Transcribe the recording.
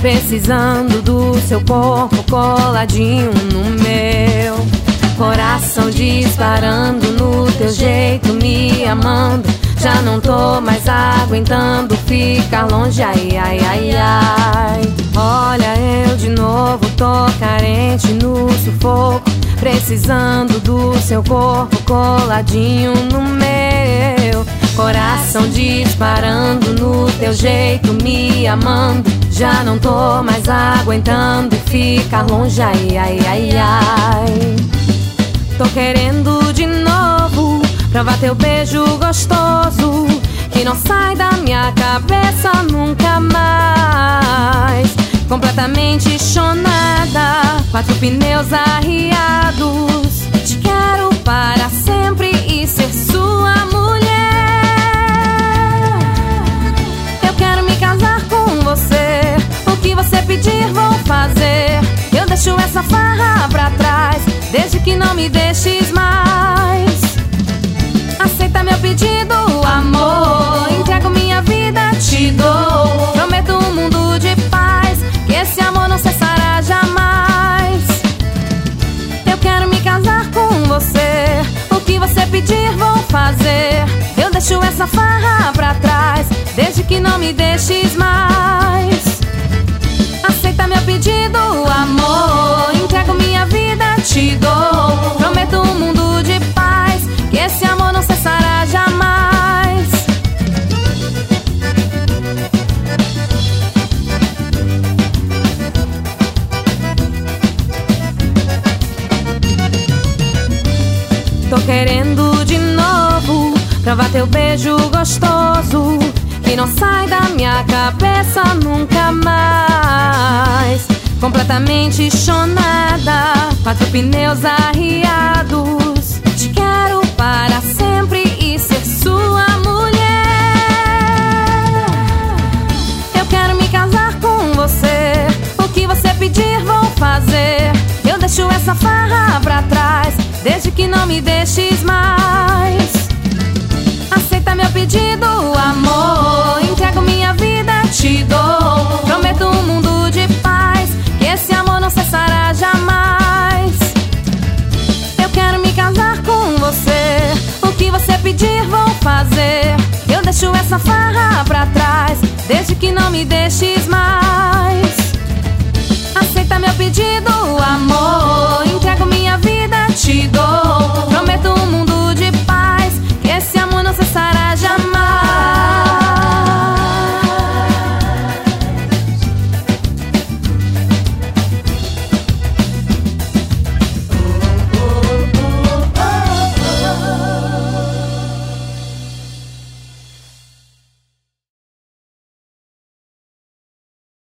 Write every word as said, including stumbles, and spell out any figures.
precisando do seu corpo coladinho no meu. Coração disparando no teu jeito, me amando. Já não tô mais aguentando ficar longe, ai, ai, ai, ai. Olha eu de novo, tô carente no sufoco, precisando do seu corpo coladinho no meu. Coração disparando no teu jeito, me amando. Já não tô mais aguentando ficar longe, ai, ai, ai, ai. Tô querendo de novo provar teu beijo gostoso, que não sai da minha cabeça nunca mais. Completamente chonada, quatro pneus arriados. Te quero para sempre e ser sua mulher. Eu quero me casar com você, o que você pedir vou fazer. Eu deixo essa farra pra trás, desde que não me deixes mais. Aceita meu pedido, amor, entrego minha vida, te dou. Prometo um mundo de paz, que esse amor não cessará jamais. Eu quero me casar com você, o que você pedir vou fazer. Eu deixo essa farra pra trás, desde que não me deixes mais. Aceita meu pedido, amor, entrego minha vida, te dou. Prometo um mundo de paz, que esse amor não cessará jamais. Tô querendo de novo provar teu beijo gostoso, que não sai da minha cabeça nunca mais. Completamente chonada, quatro pneus arriados. Te quero para sempre e ser sua mulher. Eu quero me casar com você, o que você pedir vou fazer. Eu deixo essa farra pra trás, desde que não me deixes mais. Aceita meu pedido, amor, entrego minha vida, te dou. Prometo um mundo de paz, que esse amor não cessará jamais. Eu quero me casar com você, o que você pedir vou fazer. Eu deixo essa farra pra trás, desde que não me deixes